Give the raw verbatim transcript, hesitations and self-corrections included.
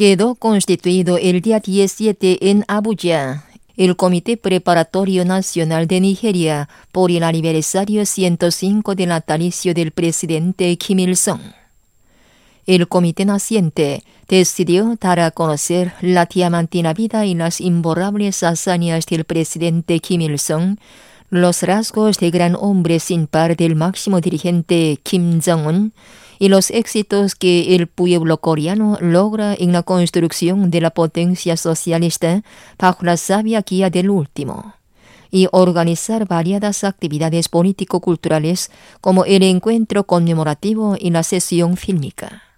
quedó constituido el día diecisiete en Abuya el Comité Preparatorio Nacional de Nigeria por el aniversario ciento cinco del natalicio del presidente Kim Il-sung. El comité naciente decidió dar a conocer la diamantina vida y las imborrables hazañas del presidente Kim Il-sung, los rasgos de gran hombre sin par del máximo dirigente Kim Jong-un y los éxitos que el pueblo coreano logra en la construcción de la potencia socialista bajo la sabia guía del último, y organizar variadas actividades político-culturales como el encuentro conmemorativo y la sesión fílmica.